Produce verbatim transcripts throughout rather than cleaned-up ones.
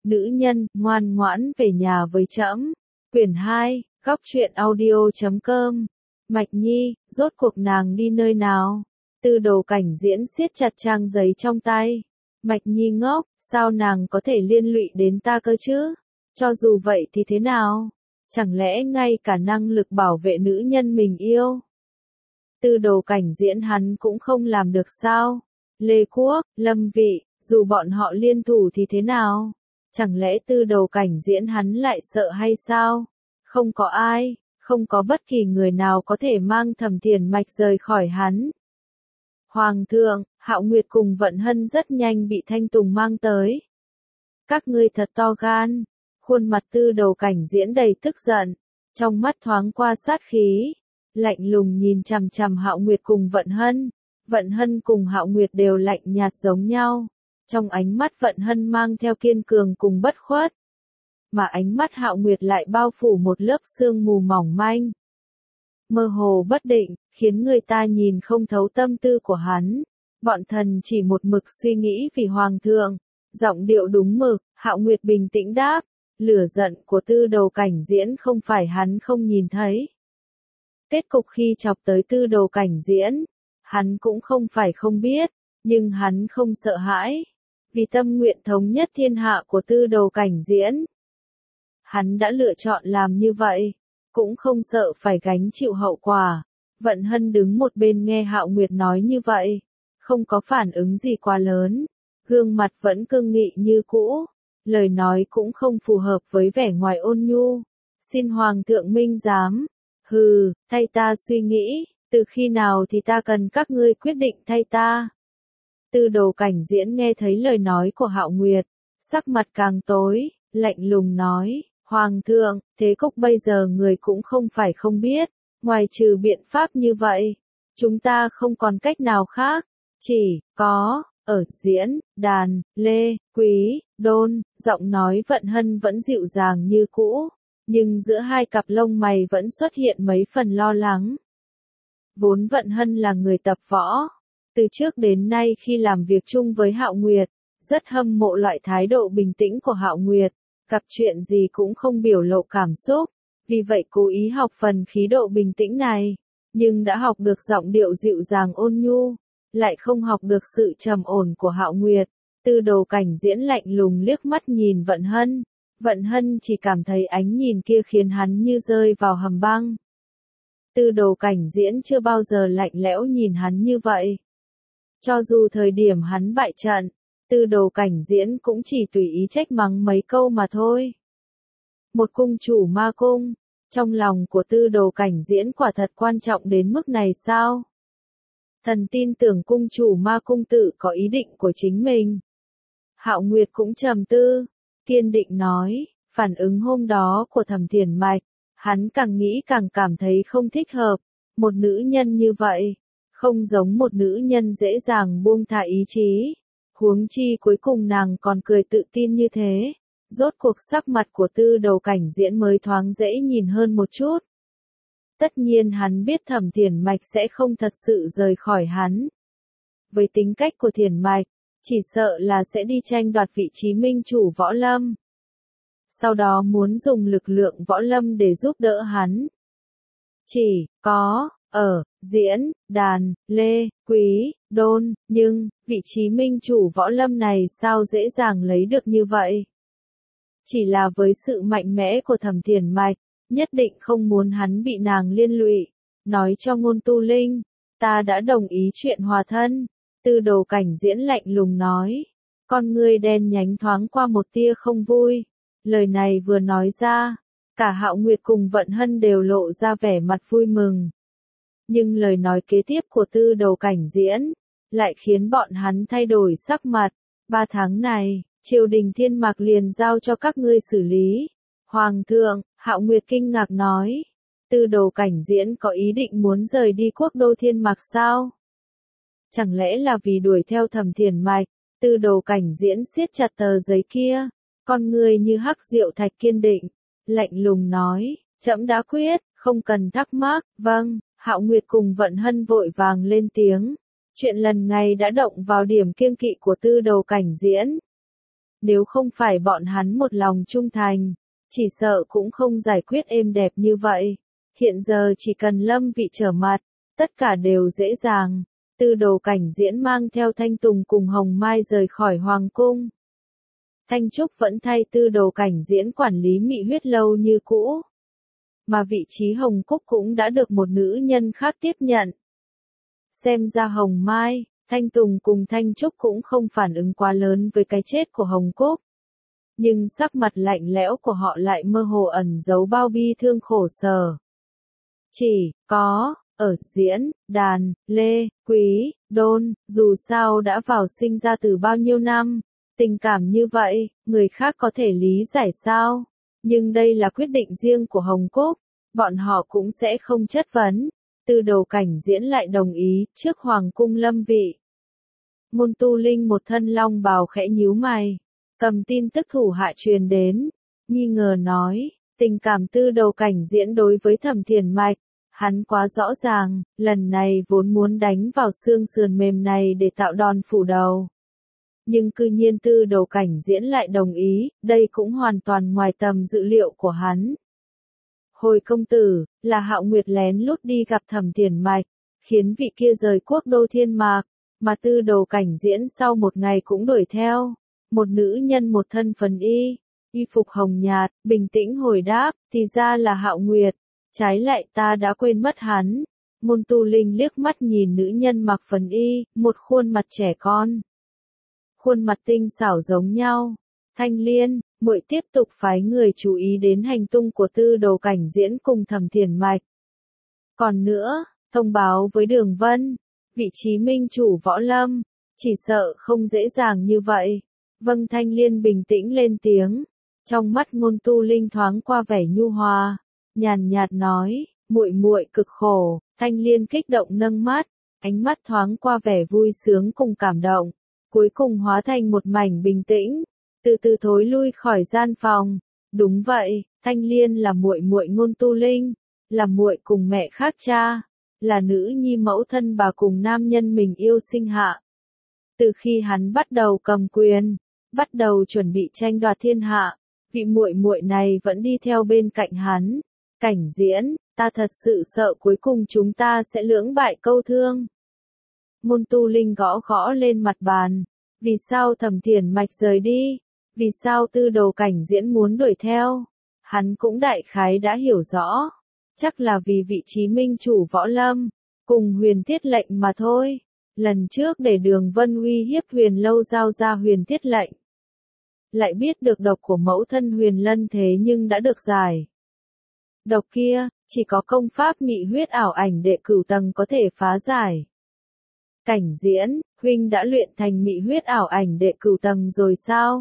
Nữ nhân, ngoan ngoãn về nhà với trẫm. Quyển hai, góc truyện audio chấm com. Mạch Nhi, rốt cuộc nàng đi nơi nào? Tư Đồ Cảnh Diễn siết chặt trang giấy trong tay. Mạch Nhi ngốc, sao nàng có thể liên lụy đến ta cơ chứ? Cho dù vậy thì thế nào? Chẳng lẽ ngay cả năng lực bảo vệ nữ nhân mình yêu? Tư Đồ Cảnh Diễn hắn cũng không làm được sao? Lê Quốc, Lâm Vị, dù bọn họ liên thủ thì thế nào? Chẳng lẽ Tư Đồ Cảnh Diễn hắn lại sợ hay sao? Không có ai, không có bất kỳ người nào có thể mang Thẩm Thiền Mạch rời khỏi hắn. Hoàng thượng, Hạo Nguyệt cùng Vận Hân rất nhanh bị Thanh Tùng mang tới. Các ngươi thật to gan. Khuôn mặt Tư Đồ Cảnh Diễn đầy tức giận, trong mắt thoáng qua sát khí, lạnh lùng nhìn chằm chằm Hạo Nguyệt cùng Vận Hân. Vận Hân cùng Hạo Nguyệt đều lạnh nhạt giống nhau, trong ánh mắt Vận Hân mang theo kiên cường cùng bất khuất, mà ánh mắt Hạo Nguyệt lại bao phủ một lớp sương mù mỏng manh, mơ hồ bất định, khiến người ta nhìn không thấu tâm tư của hắn. Bọn thần chỉ một mực suy nghĩ vì Hoàng thượng. Giọng điệu đúng mực, Hạo Nguyệt bình tĩnh đáp. Lửa giận của Tư Đồ Cảnh Diễn không phải hắn không nhìn thấy. Kết cục khi chọc tới Tư Đồ Cảnh Diễn, hắn cũng không phải không biết, nhưng hắn không sợ hãi. Vì tâm nguyện thống nhất thiên hạ của Tư Đồ Cảnh Diễn, hắn đã lựa chọn làm như vậy, cũng không sợ phải gánh chịu hậu quả. Vận Hân đứng một bên nghe Hạo Nguyệt nói như vậy, không có phản ứng gì quá lớn, gương mặt vẫn cương nghị như cũ. Lời nói cũng không phù hợp với vẻ ngoài ôn nhu. Xin Hoàng thượng minh giám. Hừ, thay ta suy nghĩ, từ khi nào thì ta cần các ngươi quyết định thay ta. Tư Đồ Cảnh Diễn nghe thấy lời nói của Hạo Nguyệt, sắc mặt càng tối, lạnh lùng nói, Hoàng thượng, thế cục bây giờ người cũng không phải không biết, ngoài trừ biện pháp như vậy, chúng ta không còn cách nào khác, chỉ có... Ở diễn, đàn, lê, quý, đôn, giọng nói Vận Hân vẫn dịu dàng như cũ, nhưng giữa hai cặp lông mày vẫn xuất hiện mấy phần lo lắng. Vốn Vận Hân là người tập võ, từ trước đến nay khi làm việc chung với Hạo Nguyệt, rất hâm mộ loại thái độ bình tĩnh của Hạo Nguyệt, gặp chuyện gì cũng không biểu lộ cảm xúc, vì vậy cố ý học phần khí độ bình tĩnh này, nhưng đã học được giọng điệu dịu dàng ôn nhu, lại không học được sự trầm ổn của Hạo Nguyệt. Tư Đồ Cảnh Diễn lạnh lùng liếc mắt nhìn Vận Hân, Vận Hân chỉ cảm thấy ánh nhìn kia khiến hắn như rơi vào hầm băng. Tư Đồ Cảnh Diễn chưa bao giờ lạnh lẽo nhìn hắn như vậy. Cho dù thời điểm hắn bại trận, Tư Đồ Cảnh Diễn cũng chỉ tùy ý trách mắng mấy câu mà thôi. Một cung chủ ma cung, trong lòng của Tư Đồ Cảnh Diễn quả thật quan trọng đến mức này sao? Thần tin tưởng cung chủ ma cung tự có ý định của chính mình. Hạo Nguyệt cũng trầm tư, kiên định nói, phản ứng hôm đó của Thẩm Thiền Mạch, hắn càng nghĩ càng cảm thấy không thích hợp. Một nữ nhân như vậy, không giống một nữ nhân dễ dàng buông thả ý chí. Huống chi cuối cùng nàng còn cười tự tin như thế. Rốt cuộc sắc mặt của Tư Đồ Cảnh Diễn mới thoáng dễ nhìn hơn một chút. Tất nhiên hắn biết Thẩm Thiền Mạch sẽ không thật sự rời khỏi hắn. Với tính cách của Thiền Mạch, chỉ sợ là sẽ đi tranh đoạt vị trí minh chủ võ lâm. Sau đó muốn dùng lực lượng võ lâm để giúp đỡ hắn. Chỉ có, ở, diễn, đàn, lê, quý, đôn, nhưng, vị trí minh chủ võ lâm này sao dễ dàng lấy được như vậy? Chỉ là với sự mạnh mẽ của Thẩm Thiền Mạch, nhất định không muốn hắn bị nàng liên lụy, nói cho Ngôn Tu Linh, ta đã đồng ý chuyện hòa thân. Tư Đồ Cảnh Diễn lạnh lùng nói, con ngươi đen nhánh thoáng qua một tia không vui. Lời này vừa nói ra, cả Hạo Nguyệt cùng Vận Hân đều lộ ra vẻ mặt vui mừng. Nhưng lời nói kế tiếp của Tư Đồ Cảnh Diễn, lại khiến bọn hắn thay đổi sắc mặt. Ba tháng này, triều đình Thiên Mạc liền giao cho các ngươi xử lý. Hoàng thượng, Hạo Nguyệt kinh ngạc nói, Tư Đồ Cảnh Diễn có ý định muốn rời đi quốc đô Thiên Mạc sao? Chẳng lẽ là vì đuổi theo Thẩm Thiền Mạch? Tư Đồ Cảnh Diễn siết chặt tờ giấy kia, con người như hắc diệu thạch kiên định, lạnh lùng nói, trẫm đã quyết, không cần thắc mắc. Vâng, Hạo Nguyệt cùng Vận Hân vội vàng lên tiếng. Chuyện lần này đã động vào điểm kiêng kỵ của Tư Đồ Cảnh Diễn. Nếu không phải bọn hắn một lòng trung thành, chỉ sợ cũng không giải quyết êm đẹp như vậy. Hiện giờ chỉ cần Lâm Vị trở mặt, tất cả đều dễ dàng. Tư Đồ Cảnh Diễn mang theo Thanh Tùng cùng Hồng Mai rời khỏi Hoàng Cung. Thanh Trúc vẫn thay Tư Đồ Cảnh Diễn quản lý Mị Huyết Lâu như cũ. Mà vị trí Hồng Cúc cũng đã được một nữ nhân khác tiếp nhận. Xem ra Hồng Mai, Thanh Tùng cùng Thanh Trúc cũng không phản ứng quá lớn với cái chết của Hồng Cúc. Nhưng sắc mặt lạnh lẽo của họ lại mơ hồ ẩn giấu bao bi thương khổ sở. Chỉ có, ở diễn, đàn, lê, quý, đôn, dù sao đã vào sinh ra từ bao nhiêu năm, tình cảm như vậy, người khác có thể lý giải sao? Nhưng đây là quyết định riêng của Hồng Cúc, bọn họ cũng sẽ không chất vấn. Tư Đồ Cảnh Diễn lại đồng ý, trước Hoàng Cung Lâm Vị. Môn Tu Linh một thân long bào khẽ nhíu mày, cầm tin tức thủ hạ truyền đến, nghi ngờ nói, tình cảm Tư Đồ Cảnh Diễn đối với Thẩm Thiền Mạch, hắn quá rõ ràng, lần này vốn muốn đánh vào xương sườn mềm này để tạo đòn phủ đầu. Nhưng cư nhiên Tư Đồ Cảnh Diễn lại đồng ý, đây cũng hoàn toàn ngoài tầm dự liệu của hắn. Hồi công tử, là Hạo Nguyệt lén lút đi gặp Thẩm Thiền Mạch, khiến vị kia rời quốc đô Thiên Mạc, mà Tư Đồ Cảnh Diễn sau một ngày cũng đuổi theo. Một nữ nhân một thân phấn y, y phục hồng nhạt, bình tĩnh hồi đáp, thì ra là Hạo Nguyệt, trái lại ta đã quên mất hắn. Môn Tu Linh liếc mắt nhìn nữ nhân mặc phấn y, một khuôn mặt trẻ con. Khuôn mặt tinh xảo giống nhau. Thanh Liên, muội tiếp tục phái người chú ý đến hành tung của Tư Đồ Cảnh Diễn cùng Thẩm Thiền Mạch. Còn nữa, thông báo với Đường Vân, vị trí minh chủ võ lâm, chỉ sợ không dễ dàng như vậy. Vâng, Thanh Liên bình tĩnh lên tiếng, trong mắt Môn Tu Linh thoáng qua vẻ nhu hòa, nhàn nhạt nói, muội muội cực khổ. Thanh Liên kích động nâng mắt, ánh mắt thoáng qua vẻ vui sướng cùng cảm động, cuối cùng hóa thành một mảnh bình tĩnh, từ từ thối lui khỏi gian phòng. Đúng vậy, Thanh Liên là muội muội Ngôn Tu Linh, là muội cùng mẹ khác cha, là nữ nhi mẫu thân bà cùng nam nhân mình yêu sinh hạ. Từ khi hắn bắt đầu cầm quyền, bắt đầu chuẩn bị tranh đoạt thiên hạ, vị muội muội này vẫn đi theo bên cạnh hắn. Cảnh Diễn, ta thật sự sợ cuối cùng chúng ta sẽ lưỡng bại câu thương. Môn Tu Linh gõ gõ lên mặt bàn, vì sao Thẩm Thiền Mạch rời đi, vì sao Tư Đồ Cảnh Diễn muốn đuổi theo, hắn cũng đại khái đã hiểu rõ, chắc là vì vị trí minh chủ võ lâm, cùng Huyền Thiết lệnh mà thôi. Lần trước để Đường Vân uy hiếp Huyền Lâu giao ra Huyền Thiết lệnh, lại biết được độc của mẫu thân Huyền Lân thế nhưng đã được giải. Độc kia, chỉ có công pháp Mị Huyết ảo ảnh đệ cửu tầng có thể phá giải. Cảnh Diễn, huynh đã luyện thành Mị Huyết ảo ảnh đệ cửu tầng rồi sao?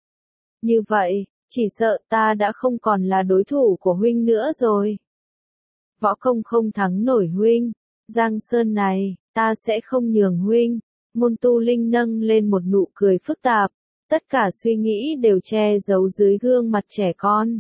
Như vậy, chỉ sợ ta đã không còn là đối thủ của huynh nữa rồi. Võ công không thắng nổi huynh, Giang Sơn này, ta sẽ không nhường huynh. Môn Tu Linh nâng lên một nụ cười phức tạp, tất cả suy nghĩ đều che giấu dưới gương mặt trẻ con.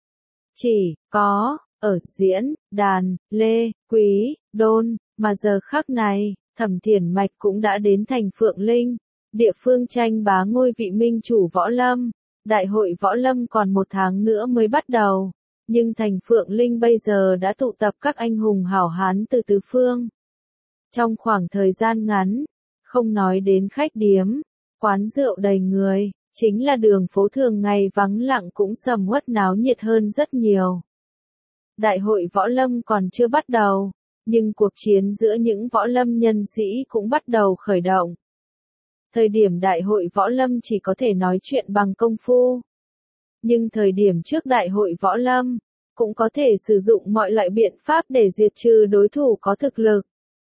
Chỉ có, ở diễn, đàn, lê, quý, đôn, mà giờ khắc này, Thẩm Thiền Mạch cũng đã đến thành Phượng Linh, địa phương tranh bá ngôi vị minh chủ võ lâm. Đại hội võ lâm còn một tháng nữa mới bắt đầu, nhưng thành Phượng Linh bây giờ đã tụ tập các anh hùng hảo hán từ tứ phương. Trong khoảng thời gian ngắn, không nói đến khách điếm, quán rượu đầy người, chính là đường phố thường ngày vắng lặng cũng sầm uất náo nhiệt hơn rất nhiều. Đại hội võ lâm còn chưa bắt đầu, nhưng cuộc chiến giữa những võ lâm nhân sĩ cũng bắt đầu khởi động. Thời điểm đại hội võ lâm chỉ có thể nói chuyện bằng công phu. Nhưng thời điểm trước đại hội võ lâm, cũng có thể sử dụng mọi loại biện pháp để diệt trừ đối thủ có thực lực.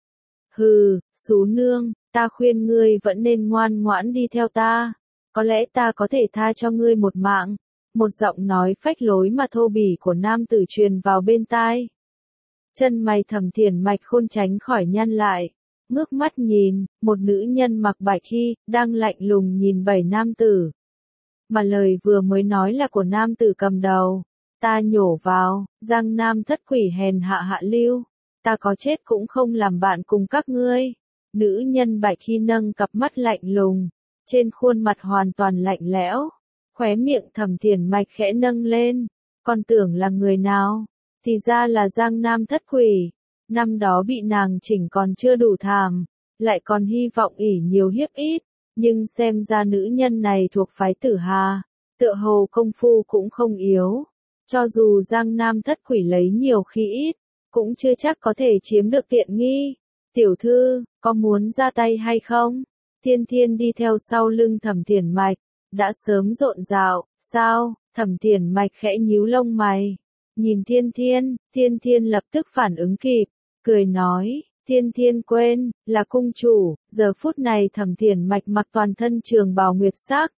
Hừ, xú nương, ta khuyên ngươi vẫn nên ngoan ngoãn đi theo ta. Có lẽ ta có thể tha cho ngươi một mạng. Một giọng nói phách lối mà thô bỉ của nam tử truyền vào bên tai. Chân mày Thẩm Thiền Mạch khôn tránh khỏi nhăn lại. Ngước mắt nhìn, một nữ nhân mặc bạch y, đang lạnh lùng nhìn bảy nam tử. Mà lời vừa mới nói là của nam tử cầm đầu. Ta nhổ vào, Giang Nam thất quỷ hèn hạ hạ lưu. Ta có chết cũng không làm bạn cùng các ngươi. Nữ nhân bạch y nâng cặp mắt lạnh lùng. Trên khuôn mặt hoàn toàn lạnh lẽo. Khóe miệng Thẩm Thiển Mạch khẽ nâng lên, con tưởng là người nào, thì ra là Giang Nam thất quỷ, năm đó bị nàng chỉnh còn chưa đủ thảm, lại còn hy vọng ỷ nhiều hiếp ít, nhưng xem ra nữ nhân này thuộc phái Tử Hà, tựa hồ công phu cũng không yếu, cho dù Giang Nam thất quỷ lấy nhiều khi ít, cũng chưa chắc có thể chiếm được tiện nghi. Tiểu thư, có muốn ra tay hay không? Thiên Thiên đi theo sau lưng Thẩm Thiển Mạch, đã sớm rộn rạo, sao? Thẩm Thiển Mạch khẽ nhíu lông mày, nhìn Thiên Thiên, Thiên Thiên lập tức phản ứng kịp, cười nói, Thiên Thiên quên, là cung chủ, giờ phút này Thẩm Thiển Mạch mặc toàn thân trường bào nguyệt sắc.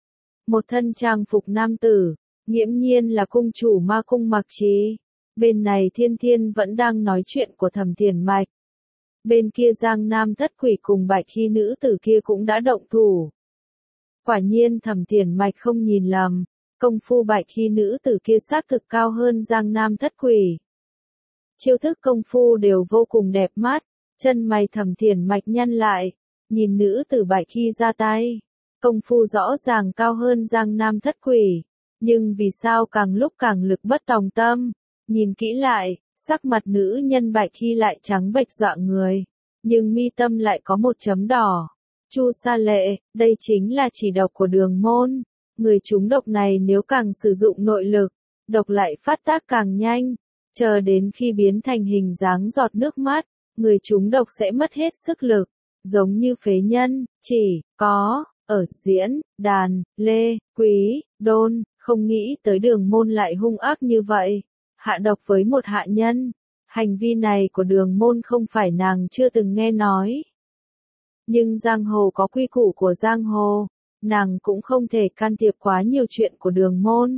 Một thân trang phục nam tử, nghiễm nhiên là cung chủ ma cung Mặc Trì. Bên này Thiên Thiên vẫn đang nói chuyện của Thẩm Thiển Mạch. Bên kia Giang Nam thất quỷ cùng bạch khi nữ tử kia cũng đã động thủ. Quả nhiên Thẩm Thiển Mạch không nhìn lầm, công phu bạch khi nữ tử kia xác thực cao hơn Giang Nam thất quỷ. Chiêu thức công phu đều vô cùng đẹp mắt, chân mày Thẩm Thiển Mạch nhăn lại, nhìn nữ tử bạch khi ra tay. Công phu rõ ràng cao hơn Giang Nam thất quỷ, nhưng vì sao càng lúc càng lực bất tòng tâm, nhìn kỹ lại, sắc mặt nữ nhân bạch khi lại trắng bệch dọa người, nhưng mi tâm lại có một chấm đỏ. Chu Sa Lệ, đây chính là chỉ độc của đường môn, người trúng độc này nếu càng sử dụng nội lực, độc lại phát tác càng nhanh, chờ đến khi biến thành hình dáng giọt nước mắt, người trúng độc sẽ mất hết sức lực, giống như phế nhân, chỉ có ở diễn, đàn, lê, quý, đôn, không nghĩ tới đường môn lại hung ác như vậy, hạ độc với một hạ nhân, hành vi này của đường môn không phải nàng chưa từng nghe nói. Nhưng giang hồ có quy củ của giang hồ, nàng cũng không thể can thiệp quá nhiều chuyện của đường môn.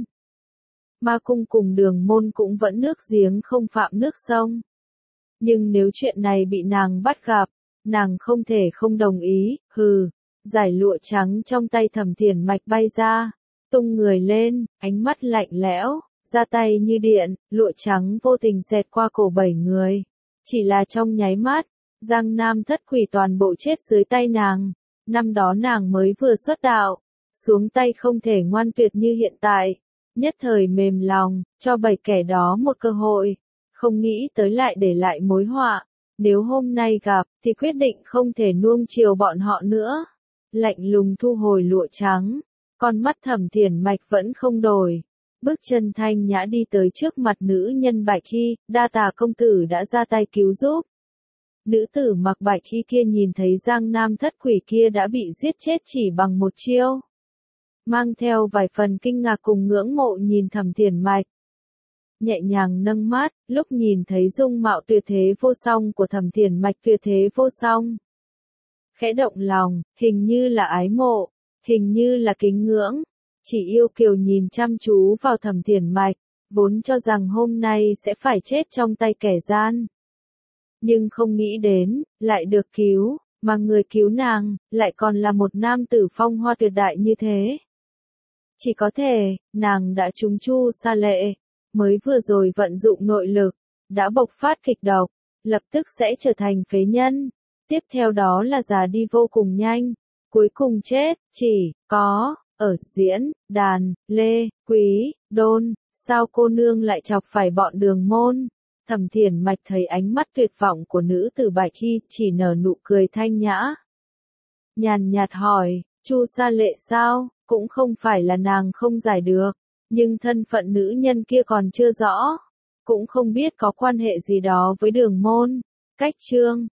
Ma cung cùng đường môn cũng vẫn nước giếng không phạm nước sông. Nhưng nếu chuyện này bị nàng bắt gặp, nàng không thể không đồng ý, hừ. Giải lụa trắng trong tay Thẩm Thiển Mạch bay ra, tung người lên, ánh mắt lạnh lẽo, ra tay như điện, lụa trắng vô tình xẹt qua cổ bảy người. Chỉ là trong nháy mắt, Giang Nam thất quỷ toàn bộ chết dưới tay nàng, năm đó nàng mới vừa xuất đạo, xuống tay không thể ngoan tuyệt như hiện tại, nhất thời mềm lòng, cho bảy kẻ đó một cơ hội, không nghĩ tới lại để lại mối họa, nếu hôm nay gặp, thì quyết định không thể nuông chiều bọn họ nữa. Lạnh lùng thu hồi lụa trắng, con mắt Thẩm Thiển Mạch vẫn không đổi, bước chân thanh nhã đi tới trước mặt nữ nhân bạch khi, đa tà công tử đã ra tay cứu giúp. Nữ tử mặc bạch khi kia nhìn thấy Giang Nam thất quỷ kia đã bị giết chết chỉ bằng một chiêu, mang theo vài phần kinh ngạc cùng ngưỡng mộ nhìn Thẩm Thiển Mạch. Nhẹ nhàng nâng mắt, lúc nhìn thấy dung mạo tuyệt thế vô song của Thẩm Thiển Mạch tuyệt thế vô song. Khẽ động lòng, hình như là ái mộ, hình như là kính ngưỡng, chỉ yêu kiều nhìn chăm chú vào Thẩm Thiển Mạch, vốn cho rằng hôm nay sẽ phải chết trong tay kẻ gian. Nhưng không nghĩ đến, lại được cứu, mà người cứu nàng, lại còn là một nam tử phong hoa tuyệt đại như thế. Chỉ có thể, nàng đã trúng Chu Sa Lệ, mới vừa rồi vận dụng nội lực, đã bộc phát kịch độc, lập tức sẽ trở thành phế nhân. Tiếp theo đó là già đi vô cùng nhanh, cuối cùng chết, chỉ có, ở diễn, đàn, lê, quý, đôn, sao cô nương lại chọc phải bọn đường môn. Thẩm Thiển Mạch thấy ánh mắt tuyệt vọng của nữ tử bạch khi chỉ nở nụ cười thanh nhã. Nhàn nhạt hỏi, Chu Sa Lệ sao, cũng không phải là nàng không giải được, nhưng thân phận nữ nhân kia còn chưa rõ, cũng không biết có quan hệ gì đó với đường môn. Cách chương